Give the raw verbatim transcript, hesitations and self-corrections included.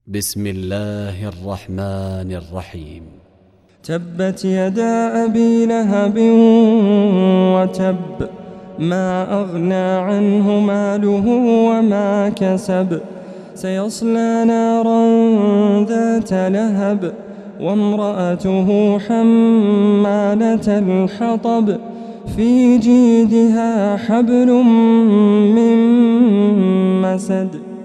بسم الله الرحمن الرحيم. تبت يدا أبي لهب وتب، ما أغنى عنه ماله وما كسب، سيصلى نارا ذات لهب وامرأته حمالة الحطب، في جيدها حبل من مسد.